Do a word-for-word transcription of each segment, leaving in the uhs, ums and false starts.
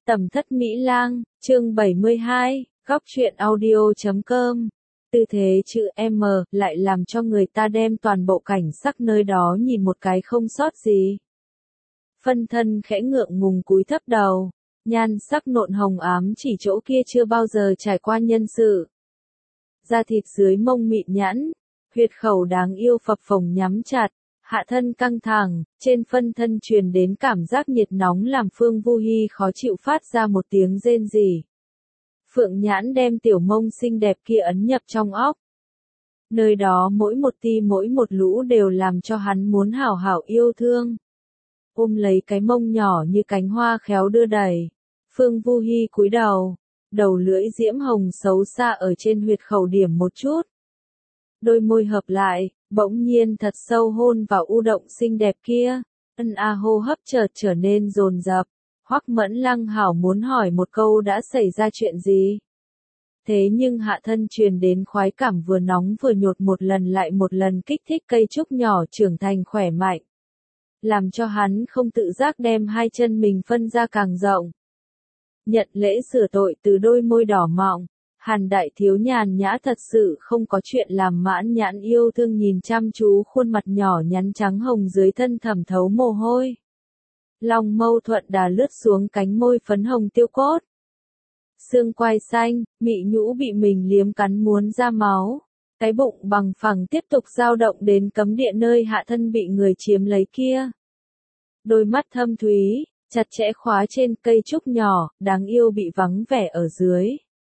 Tầm thất Mỹ Lang, chương bảy mươi hai, góc truyện audio chấm com. Tư thế chữ M lại làm cho người ta đem toàn bộ cảnh sắc nơi đó nhìn một cái không sót gì. Phân thân khẽ ngượng ngùng cúi thấp đầu, nhan sắc nộn hồng ám chỉ chỗ kia chưa bao giờ trải qua nhân sự. Da thịt dưới mông mịn nhẵn, huyệt khẩu đáng yêu phập phồng nhắm chặt, hạ thân căng thẳng, trên phân thân truyền đến cảm giác nhiệt nóng làm Phương Vu Hi khó chịu phát ra một tiếng rên rỉ. Phượng Nhãn đem tiểu mông xinh đẹp kia ấn nhập trong óc. Nơi đó mỗi một ti mỗi một lũ đều làm cho hắn muốn hảo hảo yêu thương. Ôm lấy cái mông nhỏ như cánh hoa khéo đưa đẩy. Phương Vu Hi cúi đầu, đầu lưỡi diễm hồng xấu xa ở trên huyệt khẩu điểm một chút. Đôi môi hợp lại, bỗng nhiên thật sâu hôn vào u động xinh đẹp kia. Ân a hô hấp chợt trở nên dồn dập. Hoắc Mẫn Lăng hảo muốn hỏi một câu đã xảy ra chuyện gì. Thế nhưng hạ thân truyền đến khoái cảm vừa nóng vừa nhột một lần lại một lần kích thích cây trúc nhỏ trưởng thành khỏe mạnh. Làm cho hắn không tự giác đem hai chân mình phân ra càng rộng. Nhận lễ sửa tội từ đôi môi đỏ mọng. Hàn đại thiếu nhàn nhã thật sự không có chuyện làm mãn nhãn yêu thương nhìn chăm chú khuôn mặt nhỏ nhắn trắng hồng dưới thân thẩm thấu mồ hôi. Lòng mâu thuận đà lướt xuống cánh môi phấn hồng tiêu cốt. Xương quai xanh, mị nhũ bị mình liếm cắn muốn ra máu. Cái bụng bằng phẳng tiếp tục dao động đến cấm địa nơi hạ thân bị người chiếm lấy kia. Đôi mắt thâm thúy, chặt chẽ khóa trên cây trúc nhỏ, đáng yêu bị vắng vẻ ở dưới.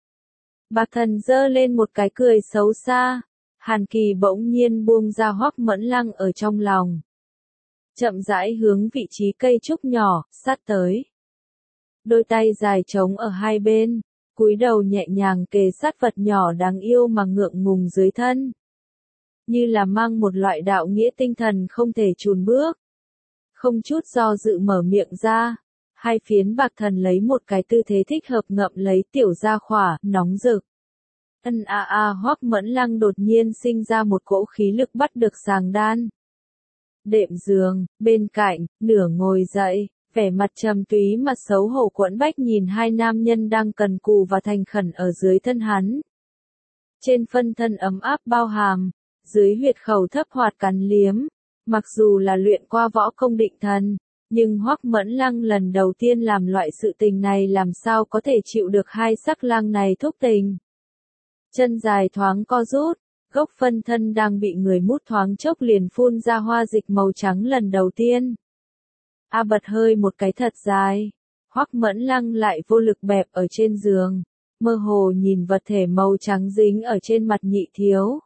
Bạc Thần giơ lên một cái cười xấu xa. Hàn Kỳ bỗng nhiên buông ra Hoắc Mẫn Lăng ở trong lòng. Chậm rãi hướng vị trí cây trúc nhỏ, sát tới. Đôi tay dài trống ở hai bên, cúi đầu nhẹ nhàng kề sát vật nhỏ đáng yêu mà ngượng ngùng dưới thân. Như là mang một loại đạo nghĩa tinh thần không thể chùn bước. Không chút do dự mở miệng ra. Hai phiến bạc thần lấy một cái tư thế thích hợp ngậm lấy tiểu gia khỏa, nóng rực. Ân a a Hoắc Mẫn Lăng đột nhiên sinh ra một cỗ khí lực bắt được sàng đan. Đệm giường, bên cạnh, nửa ngồi dậy, vẻ mặt trầm túy mặt xấu hổ quẫn bách nhìn hai nam nhân đang cần cù và thành khẩn ở dưới thân hắn. Trên phân thân ấm áp bao hàm, dưới huyệt khẩu thấp hoạt cắn liếm, mặc dù là luyện qua võ công định thần. Nhưng Hoắc Mẫn Lăng lần đầu tiên làm loại sự tình này làm sao có thể chịu được hai sắc lang này thúc tình. Chân dài thoáng co rút, gốc phân thân đang bị người mút thoáng chốc liền phun ra hoa dịch màu trắng lần đầu tiên. A bật hơi một cái thật dài, Hoắc Mẫn Lăng lại vô lực bẹp ở trên giường, mơ hồ nhìn vật thể màu trắng dính ở trên mặt nhị thiếu.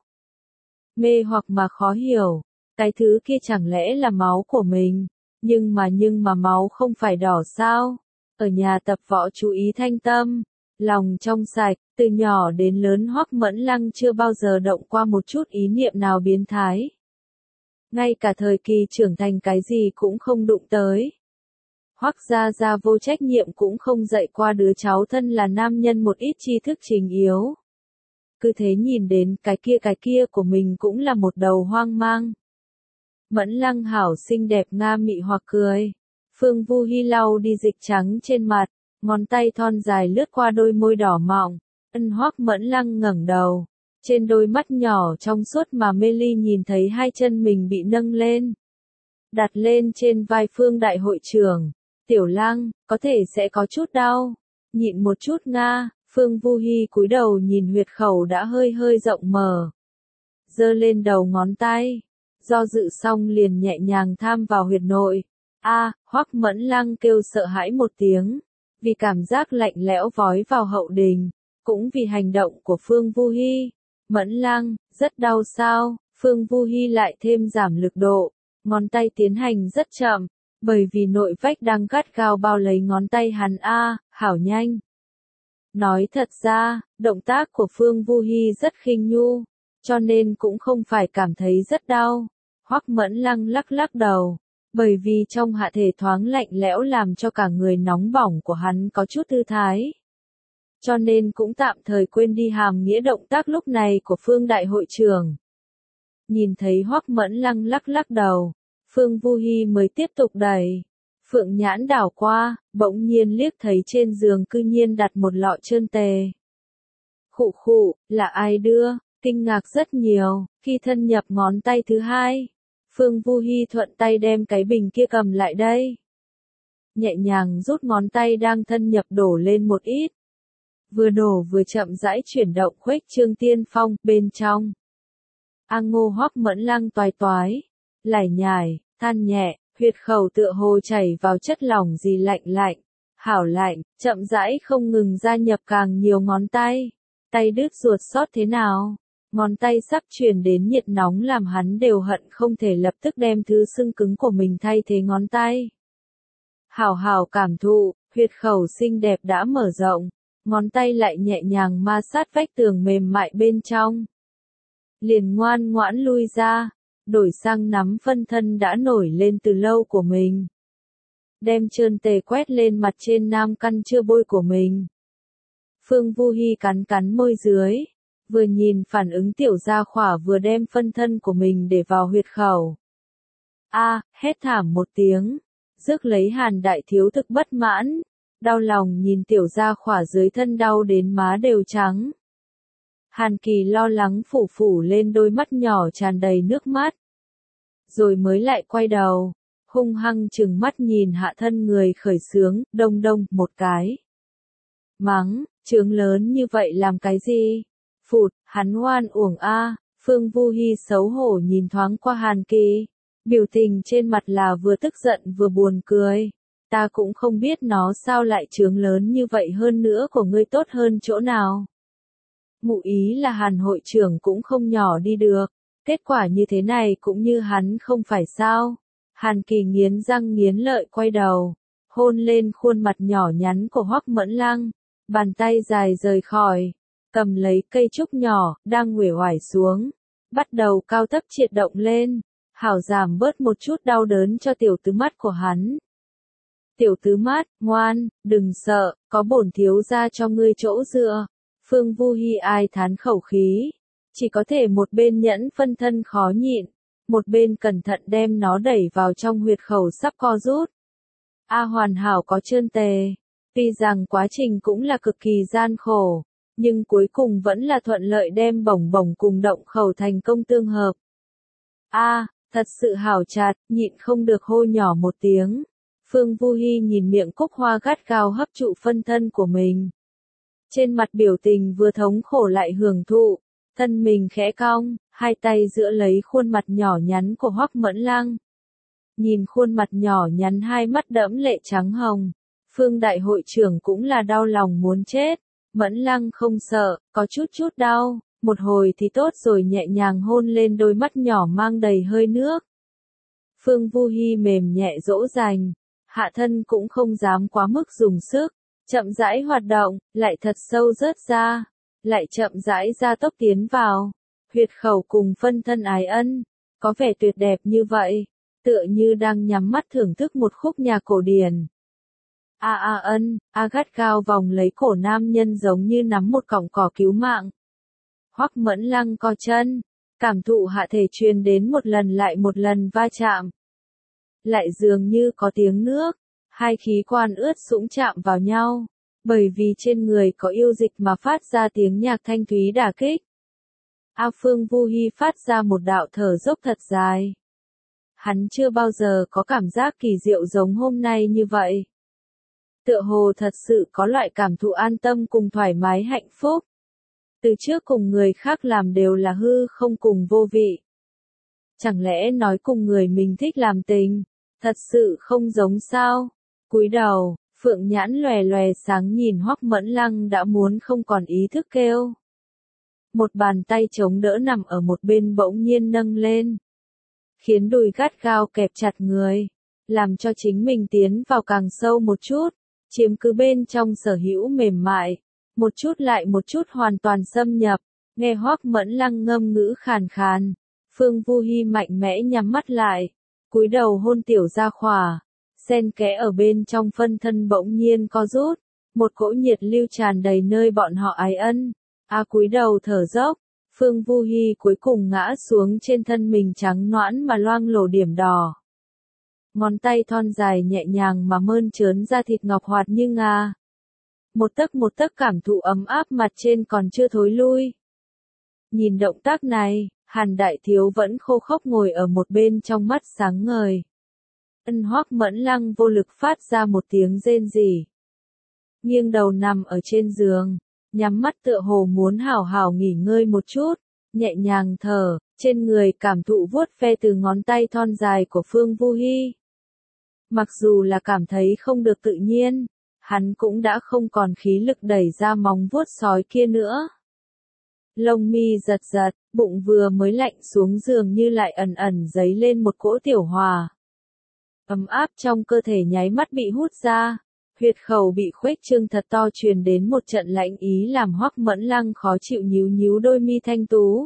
Mê hoặc mà khó hiểu, cái thứ kia chẳng lẽ là máu của mình. Nhưng mà nhưng mà máu không phải đỏ sao? Ở nhà tập võ chú ý thanh tâm, lòng trong sạch, từ nhỏ đến lớn Hoắc Mẫn Lăng chưa bao giờ động qua một chút ý niệm nào biến thái. Ngay cả thời kỳ trưởng thành cái gì cũng không đụng tới. Hoắc gia gia vô trách nhiệm cũng không dạy qua đứa cháu thân là nam nhân một ít tri thức trình yếu. Cứ thế nhìn đến cái kia cái kia của mình cũng là một đầu hoang mang. Mẫn Lăng hảo xinh đẹp nga mị hoặc cười. Phương Vu Hi lau đi dịch trắng trên mặt, ngón tay thon dài lướt qua đôi môi đỏ mọng. Ân Hoắc Mẫn Lăng ngẩng đầu, trên đôi mắt nhỏ trong suốt mà mê ly nhìn thấy hai chân mình bị nâng lên, đặt lên trên vai Phương đại hội trưởng. Tiểu Lăng, có thể sẽ có chút đau, nhịn một chút nga. Phương Vu Hi cúi đầu nhìn huyệt khẩu đã hơi hơi rộng mở, giơ lên đầu ngón tay. Do dự xong liền nhẹ nhàng tham vào huyệt nội. A, à, Hoắc Mẫn Lăng kêu sợ hãi một tiếng, vì cảm giác lạnh lẽo vói vào hậu đình, cũng vì hành động của Phương Vu Hi. Mẫn Lăng, rất đau sao? Phương Vu Hi lại thêm giảm lực độ, ngón tay tiến hành rất chậm, bởi vì nội vách đang gắt gao bao lấy ngón tay hắn. A, à, hảo nhanh. Nói thật ra, động tác của Phương Vu Hi rất khinh nhu, cho nên cũng không phải cảm thấy rất đau. Hoắc Mẫn Lăng lắc lắc đầu, bởi vì trong hạ thể thoáng lạnh lẽo làm cho cả người nóng bỏng của hắn có chút thư thái. Cho nên cũng tạm thời quên đi hàm nghĩa động tác lúc này của Phương đại hội trưởng. Nhìn thấy Hoắc Mẫn Lăng lắc lắc đầu, Phương Vu Hi mới tiếp tục đẩy. Phượng nhãn đảo qua, bỗng nhiên liếc thấy trên giường cư nhiên đặt một lọ trơn tề. Khụ khụ, là ai đưa, kinh ngạc rất nhiều, khi thân nhập ngón tay thứ hai. Phương Vu Hi thuận tay đem cái bình kia cầm lại đây. Nhẹ nhàng rút ngón tay đang thân nhập đổ lên một ít. Vừa đổ vừa chậm rãi chuyển động khuếch trương tiên phong, bên trong. A Ngô Hoắc Mẫn Lăng toái toái, lải nhải, than nhẹ, huyệt khẩu tựa hồ chảy vào chất lỏng gì lạnh lạnh, hảo lạnh, chậm rãi không ngừng gia nhập càng nhiều ngón tay. Tay đứt ruột xót thế nào? Ngón tay sắp truyền đến nhiệt nóng làm hắn đều hận không thể lập tức đem thứ xương cứng của mình thay thế ngón tay. Hảo hảo cảm thụ, huyệt khẩu xinh đẹp đã mở rộng, ngón tay lại nhẹ nhàng ma sát vách tường mềm mại bên trong. Liền ngoan ngoãn lui ra, đổi sang nắm phân thân đã nổi lên từ lâu của mình. Đem trơn tề quét lên mặt trên nam căn chưa bôi của mình. Phương Vu Hi cắn cắn môi dưới, vừa nhìn phản ứng tiểu gia khỏa vừa đem phân thân của mình để vào huyệt khẩu. A, hét thảm một tiếng, rước lấy Hàn đại thiếu thực bất mãn, đau lòng nhìn tiểu gia khỏa dưới thân đau đến má đều trắng. Hàn Kỳ lo lắng phủ phủ lên đôi mắt nhỏ tràn đầy nước mắt. Rồi mới lại quay đầu, hung hăng trừng mắt nhìn hạ thân người khởi sướng, đông đông, một cái. Mắng, trướng lớn như vậy làm cái gì? Phụt, hắn oan uổng a. Phương Vu Hi xấu hổ nhìn thoáng qua Hàn Kỳ, biểu tình trên mặt là vừa tức giận vừa buồn cười. Ta cũng không biết nó sao lại trướng lớn như vậy, hơn nữa của ngươi tốt hơn chỗ nào. Ngụ ý là Hàn hội trưởng cũng không nhỏ đi được, kết quả như thế này cũng như hắn không phải sao. Hàn Kỳ nghiến răng nghiến lợi quay đầu, hôn lên khuôn mặt nhỏ nhắn của Hoắc Mẫn Lăng, bàn tay dài rời khỏi, cầm lấy cây trúc nhỏ, đang uể oải xuống, bắt đầu cao thấp triệt động lên, hảo giảm bớt một chút đau đớn cho tiểu tứ mắt của hắn. Tiểu tứ mắt, ngoan, đừng sợ, có bổn thiếu gia cho ngươi chỗ dựa. Phương Vu Hi ai thán khẩu khí, chỉ có thể một bên nhẫn phân thân khó nhịn, một bên cẩn thận đem nó đẩy vào trong huyệt khẩu sắp co rút. A hoàn hảo có trơn tề, tuy rằng quá trình cũng là cực kỳ gian khổ, nhưng cuối cùng vẫn là thuận lợi đem bổng bổng cùng động khẩu thành công tương hợp. A, thật sự hảo chặt, nhịn không được hô nhỏ một tiếng. Phương Vu Hi nhìn miệng cúc hoa gắt gao hấp trụ phân thân của mình. Trên mặt biểu tình vừa thống khổ lại hưởng thụ, thân mình khẽ cong, hai tay giữ lấy khuôn mặt nhỏ nhắn của Hoắc Mẫn Lăng. Nhìn khuôn mặt nhỏ nhắn hai mắt đẫm lệ trắng hồng, Phương đại hội trưởng cũng là đau lòng muốn chết. Mẫn Lăng không sợ, có chút chút đau, một hồi thì tốt rồi, nhẹ nhàng hôn lên đôi mắt nhỏ mang đầy hơi nước. Phương Vu Hi mềm nhẹ dỗ dành, hạ thân cũng không dám quá mức dùng sức, chậm rãi hoạt động, lại thật sâu rớt ra, lại chậm rãi ra tốc tiến vào, huyệt khẩu cùng phân thân ái ân, có vẻ tuyệt đẹp như vậy, tựa như đang nhắm mắt thưởng thức một khúc nhạc cổ điển. A a ân, a gắt gao vòng lấy cổ nam nhân giống như nắm một cọng cỏ cứu mạng. Hoắc Mẫn Lăng co chân, cảm thụ hạ thể truyền đến một lần lại một lần va chạm. Lại dường như có tiếng nước, hai khí quan ướt sũng chạm vào nhau, bởi vì trên người có yêu dịch mà phát ra tiếng nhạc thanh thúy đả kích. A Phương Vu Hi phát ra một đạo thở dốc thật dài. Hắn chưa bao giờ có cảm giác kỳ diệu giống hôm nay như vậy. Tựa hồ thật sự có loại cảm thụ an tâm cùng thoải mái hạnh phúc. Từ trước cùng người khác làm đều là hư không cùng vô vị. Chẳng lẽ nói cùng người mình thích làm tình, thật sự không giống sao? Cúi đầu, Phượng nhãn lòe lòe sáng nhìn Hoắc Mẫn Lăng đã muốn không còn ý thức kêu. Một bàn tay chống đỡ nằm ở một bên bỗng nhiên nâng lên, khiến đùi gắt gao kẹp chặt người, làm cho chính mình tiến vào càng sâu một chút, chiếm cứ bên trong sở hữu mềm mại, một chút lại một chút hoàn toàn xâm nhập. Nghe Hoắc Mẫn Lăng ngâm ngữ khàn khàn, Phương Vu Hi mạnh mẽ nhắm mắt lại, cúi đầu hôn tiểu gia khỏa, xen kẽ ở bên trong phân thân bỗng nhiên co rút, một cỗ nhiệt lưu tràn đầy nơi bọn họ ái ân. A cúi đầu thở dốc, Phương Vu Hi cuối cùng ngã xuống trên thân mình trắng nõn mà loang lổ điểm đỏ. ngón tay thon dài nhẹ nhàng mà mơn trớn da thịt ngọc hoạt như ngà. Một tấc một tấc cảm thụ ấm áp mặt trên còn chưa thối lui. Nhìn động tác này, Hàn Đại Thiếu vẫn khô khốc ngồi ở một bên trong mắt sáng ngời. Ân Hoắc Mẫn Lăng vô lực phát ra một tiếng rên rỉ. Nghiêng đầu nằm ở trên giường, nhắm mắt tựa hồ muốn hảo hảo nghỉ ngơi một chút, nhẹ nhàng thở, trên người cảm thụ vuốt ve từ ngón tay thon dài của Phương Vu Hi. Mặc dù là cảm thấy không được tự nhiên, hắn cũng đã không còn khí lực đẩy ra móng vuốt sói kia nữa. Lông mi giật giật, bụng vừa mới lạnh xuống giường như lại ẩn ẩn dấy lên một cỗ tiểu hòa. Ấm áp trong cơ thể nháy mắt bị hút ra, huyệt khẩu bị khuếch trương thật to truyền đến một trận lạnh ý làm Hoắc Mẫn Lăng khó chịu nhíu nhíu đôi mi thanh tú.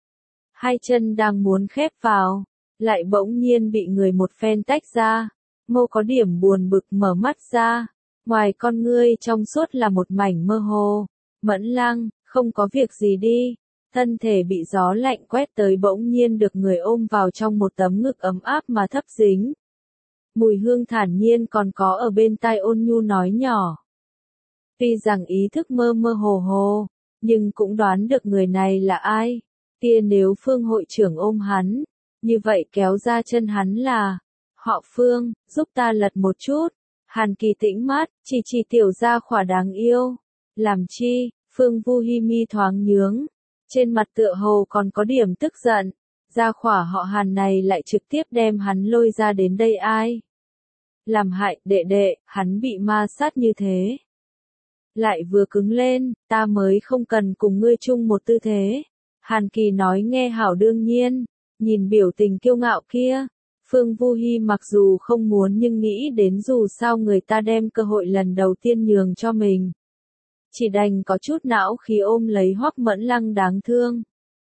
Hai chân đang muốn khép vào, lại bỗng nhiên bị người một phen tách ra. Ngô có điểm buồn bực mở mắt ra, ngoài con ngươi trong suốt là một mảnh mơ hồ. Mẫn Lăng, không có việc gì đi. Thân thể bị gió lạnh quét tới bỗng nhiên được người ôm vào trong một tấm ngực ấm áp mà thấp dính. Mùi hương thản nhiên còn có ở bên tai ôn nhu nói nhỏ. Tuy rằng ý thức mơ mơ hồ hồ, nhưng cũng đoán được người này là ai. Tia nếu Phương hội trưởng ôm hắn, như vậy kéo ra chân hắn là, họ Phương, giúp ta lật một chút. Hàn Kỳ tĩnh mát, chỉ chỉ tiểu gia khỏa đáng yêu. Làm chi, Phương Vu Hi mi thoáng nhướng. Trên mặt tựa hồ còn có điểm tức giận. Gia khỏa họ Hàn này lại trực tiếp đem hắn lôi ra đến đây ai? Làm hại, đệ đệ, hắn bị ma sát như thế. Lại vừa cứng lên, ta mới không cần cùng ngươi chung một tư thế. Hàn Kỳ nói nghe hảo đương nhiên, nhìn biểu tình kiêu ngạo kia. Phương Vu Hi mặc dù không muốn nhưng nghĩ đến dù sao người ta đem cơ hội lần đầu tiên nhường cho mình. Chỉ đành có chút não khí ôm lấy Hoắc Mẫn Lăng đáng thương.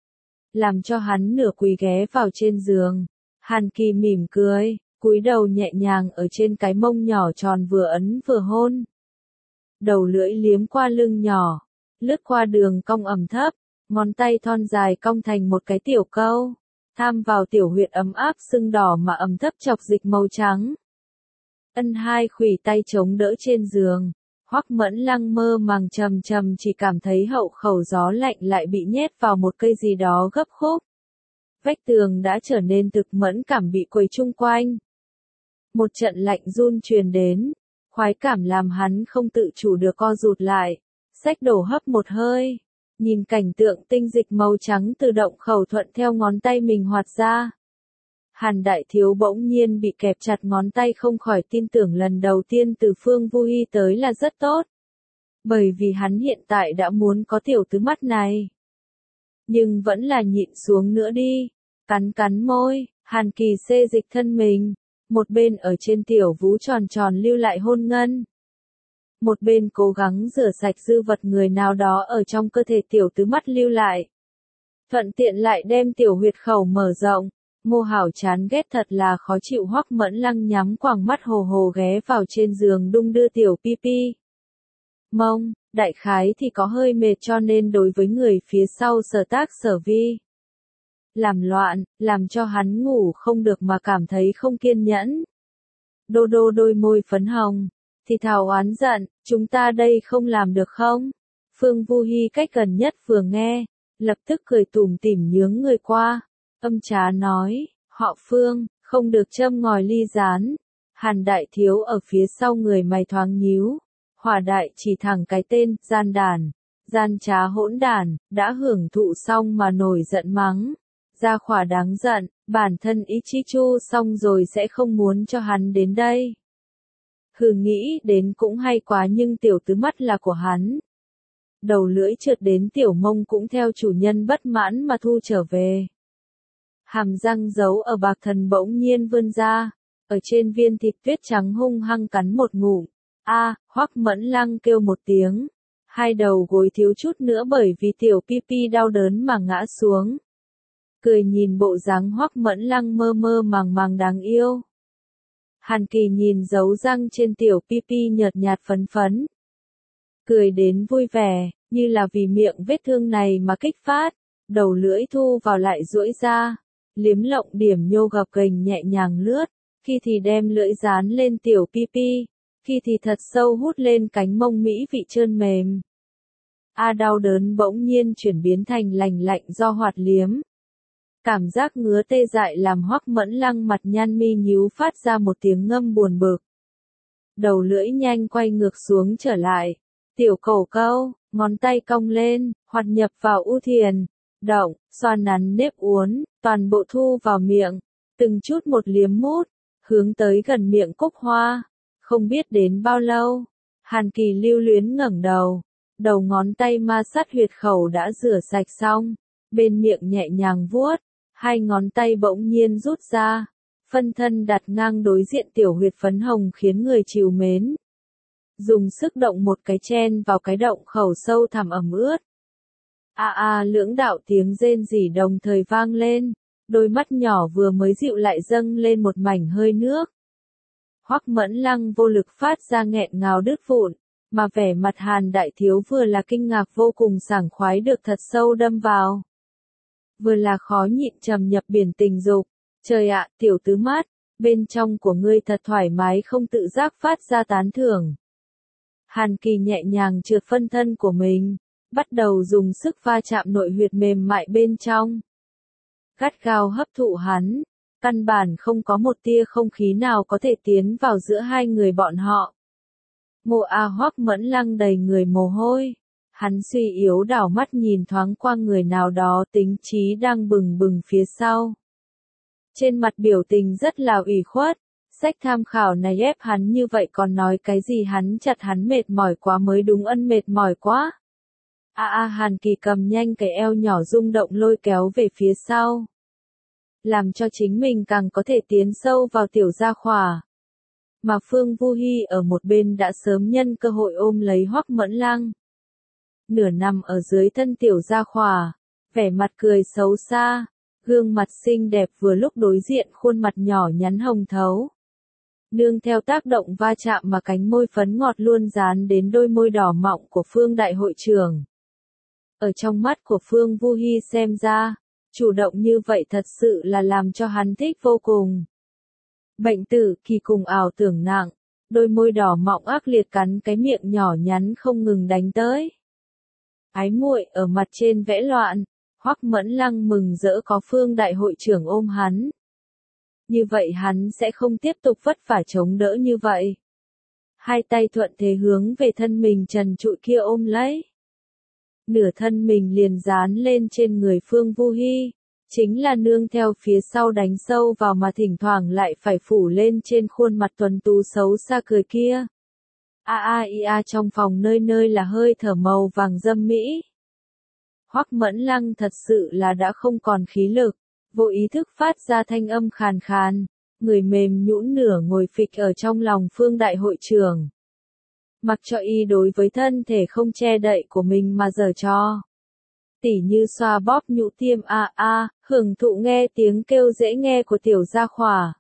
Làm cho hắn nửa quỳ ghé vào trên giường. Hàn Kỳ mỉm cười, cúi đầu nhẹ nhàng ở trên cái mông nhỏ tròn vừa ấn vừa hôn. Đầu lưỡi liếm qua lưng nhỏ, lướt qua đường cong ẩm thấp, ngón tay thon dài cong thành một cái tiểu câu. Tham vào tiểu huyệt ấm áp sưng đỏ mà ẩm thấp chọc dịch màu trắng. Ân hai khuỷu tay chống đỡ trên giường. Hoắc Mẫn Lăng mơ màng trầm trầm chỉ cảm thấy hậu khẩu gió lạnh lại bị nhét vào một cây gì đó gấp khúc. Vách tường đã trở nên thực mẫn cảm bị quấy chung quanh. Một trận lạnh run truyền đến, khoái cảm làm hắn không tự chủ được co rụt lại, xách đổ hấp một hơi, nhìn cảnh tượng tinh dịch màu trắng từ động khẩu thuận theo ngón tay mình hoạt ra. Hàn Đại Thiếu bỗng nhiên bị kẹp chặt ngón tay không khỏi tin tưởng lần đầu tiên từ Phương Vu Hi tới là rất tốt. Bởi vì hắn hiện tại đã muốn có tiểu tứ mắt này. Nhưng vẫn là nhịn xuống nữa đi. Cắn cắn môi, Hàn Kỳ xê dịch thân mình. Một bên ở trên tiểu vú tròn tròn lưu lại hôn ngân. Một bên cố gắng rửa sạch dư vật người nào đó ở trong cơ thể tiểu tứ mắt lưu lại. Thuận tiện lại đem tiểu huyệt khẩu mở rộng. Ngô Hảo chán ghét thật là khó chịu Hoắc Mẫn Lăng nhắm quàng mắt hồ hồ ghé vào trên giường đung đưa tiểu pi pi. Mông, đại khái thì có hơi mệt cho nên đối với người phía sau sở tác sở vi. Làm loạn, làm cho hắn ngủ không được mà cảm thấy không kiên nhẫn. Đô đô đôi môi phấn hồng, thì thào oán giận, chúng ta đây không làm được không? Phương Vu Hi cách gần nhất vừa nghe, lập tức cười tủm tỉm nhướng người qua. Âm trá nói, họ Phương, không được châm ngòi ly gián. Hàn Đại Thiếu ở phía sau người mày thoáng nhíu. Hỏa Đại chỉ thẳng cái tên, gian đàn, gian trá hỗn đàn, đã hưởng thụ xong mà nổi giận mắng. Gia khỏa đáng giận, bản thân ý chí chu xong rồi sẽ không muốn cho hắn đến đây. Hừ nghĩ đến cũng hay quá nhưng tiểu tứ mắt là của hắn. Đầu lưỡi trượt đến tiểu mông cũng theo chủ nhân bất mãn mà thu trở về. Hàm răng giấu ở bạc thần bỗng nhiên vươn ra, ở trên viên thịt tuyết trắng hung hăng cắn một ngụm. A, à, Hoắc Mẫn Lăng kêu một tiếng, hai đầu gối thiếu chút nữa bởi vì tiểu pi pi đau đớn mà ngã xuống. Cười nhìn bộ dáng Hoắc Mẫn Lăng mơ mơ màng màng đáng yêu. Hàn Kỳ nhìn dấu răng trên tiểu pi pi nhợt nhạt phấn phấn. Cười đến vui vẻ, như là vì miệng vết thương này mà kích phát, đầu lưỡi thu vào lại duỗi ra. Liếm lộng điểm nhô gập ghềnh nhẹ nhàng lướt, khi thì đem lưỡi dán lên tiểu pi pi, khi thì thật sâu hút lên cánh mông mỹ vị trơn mềm. A đau đớn bỗng nhiên chuyển biến thành lành lạnh do hoạt liếm. Cảm giác ngứa tê dại làm Hoắc Mẫn Lăng mặt nhăn mi nhíu phát ra một tiếng ngâm buồn bực. Đầu lưỡi nhanh quay ngược xuống trở lại. Tiểu cổ câu, ngón tay cong lên, hoạt nhập vào u thiền, động, xoa nắn nếp uốn, toàn bộ thu vào miệng, từng chút một liếm mút, hướng tới gần miệng Cúc Hoa. Không biết đến bao lâu, Hàn Kỳ lưu luyến ngẩng đầu, đầu ngón tay ma sát huyệt khẩu đã rửa sạch xong, bên miệng nhẹ nhàng vuốt, hai ngón tay bỗng nhiên rút ra, phân thân đặt ngang đối diện tiểu huyệt phấn hồng khiến người trìu mến. Dùng sức động một cái chen vào cái động khẩu sâu thẳm ẩm ướt. A a lưỡng đạo tiếng rên rỉ đồng thời vang lên, đôi mắt nhỏ vừa mới dịu lại dâng lên một mảnh hơi nước. Hoắc Mẫn Lăng vô lực phát ra nghẹn ngào đứt vụn, mà vẻ mặt Hàn đại thiếu vừa là kinh ngạc vô cùng sảng khoái được thật sâu đâm vào. Vừa là khó nhịn trầm nhập biển tình dục. Trời ạ, tiểu tứ mát, bên trong của ngươi thật thoải mái không tự giác phát ra tán thưởng. Hàn Kỳ nhẹ nhàng trượt phân thân của mình, bắt đầu dùng sức va chạm nội huyệt mềm mại bên trong. Gắt gao hấp thụ hắn, căn bản không có một tia không khí nào có thể tiến vào giữa hai người bọn họ. Mộ A Hoắc Mẫn Lăng đầy người mồ hôi, hắn suy yếu đảo mắt nhìn thoáng qua người nào đó tính trí đang bừng bừng phía sau. Trên mặt biểu tình rất là ủy khuất, sách tham khảo này ép hắn như vậy còn nói cái gì hắn chặt hắn mệt mỏi quá mới đúng, ân mệt mỏi quá. A a Hàn Kỳ cầm nhanh cái eo nhỏ rung động lôi kéo về phía sau. Làm cho chính mình càng có thể tiến sâu vào tiểu gia khỏa. Mà Phương Vu Hi ở một bên đã sớm nhân cơ hội ôm lấy Hoắc Mẫn Lăng. Nửa nằm ở dưới thân tiểu gia khỏa, vẻ mặt cười xấu xa. Gương mặt xinh đẹp vừa lúc đối diện khuôn mặt nhỏ nhắn hồng thấu. Nương theo tác động va chạm mà cánh môi phấn ngọt luôn dán đến đôi môi đỏ mọng của Phương đại hội trưởng. Ở trong mắt của Phương Vu Hi xem ra, chủ động như vậy thật sự là làm cho hắn thích vô cùng. Bệnh tử kỳ cùng ảo tưởng nặng, đôi môi đỏ mọng ác liệt cắn cái miệng nhỏ nhắn không ngừng đánh tới. Ái muội ở mặt trên vẽ loạn. Hoắc Mẫn Lăng mừng rỡ có Phương đại hội trưởng ôm hắn. Như vậy hắn sẽ không tiếp tục vất vả chống đỡ như vậy. Hai tay thuận thế hướng về thân mình trần trụi kia ôm lấy. Nửa thân mình liền dán lên trên người Phương Vu Hi, chính là nương theo phía sau đánh sâu vào mà thỉnh thoảng lại phải phủ lên trên khuôn mặt tuấn tú xấu xa cười kia. A a i a trong phòng nơi nơi là hơi thở màu vàng dâm mỹ. Hoắc Mẫn Lăng thật sự là đã không còn khí lực, vô ý thức phát ra thanh âm khàn khàn, người mềm nhũn nửa ngồi phịch ở trong lòng Phương đại hội trưởng. Mặc cho y đối với thân thể không che đậy của mình mà giở trò. Tỉ như xoa bóp nhũ tiêm a a, hưởng thụ nghe tiếng kêu dễ nghe của tiểu gia khỏa.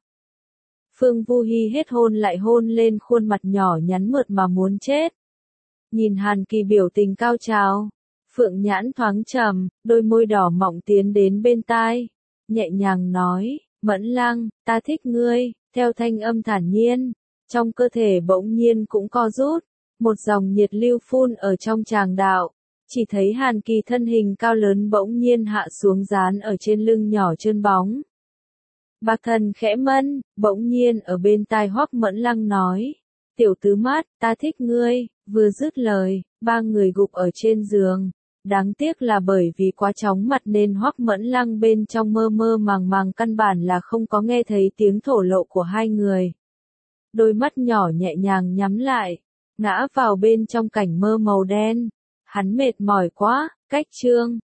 Phương Vu Hi hết hôn lại hôn lên khuôn mặt nhỏ nhắn mượt mà muốn chết. Nhìn Hàn Kỳ biểu tình cao trào. Phượng nhãn thoáng trầm, đôi môi đỏ mọng tiến đến bên tai, nhẹ nhàng nói, Mẫn Lăng, ta thích ngươi, theo thanh âm thản nhiên, trong cơ thể bỗng nhiên cũng co rút, một dòng nhiệt lưu phun ở trong tràng đạo, chỉ thấy Hàn Kỳ thân hình cao lớn bỗng nhiên hạ xuống dán ở trên lưng nhỏ trơn bóng. Bạc thần khẽ mân, bỗng nhiên ở bên tai Hoắc Mẫn Lăng nói, tiểu tứ mát, ta thích ngươi, vừa dứt lời, ba người gục ở trên giường. Đáng tiếc là bởi vì quá chóng mặt nên Hoắc Mẫn Lăng bên trong mơ mơ màng màng căn bản là không có nghe thấy tiếng thổ lộ của hai người. Đôi mắt nhỏ nhẹ nhàng nhắm lại, ngã vào bên trong cảnh mơ màu đen. Hắn mệt mỏi quá, cách chương.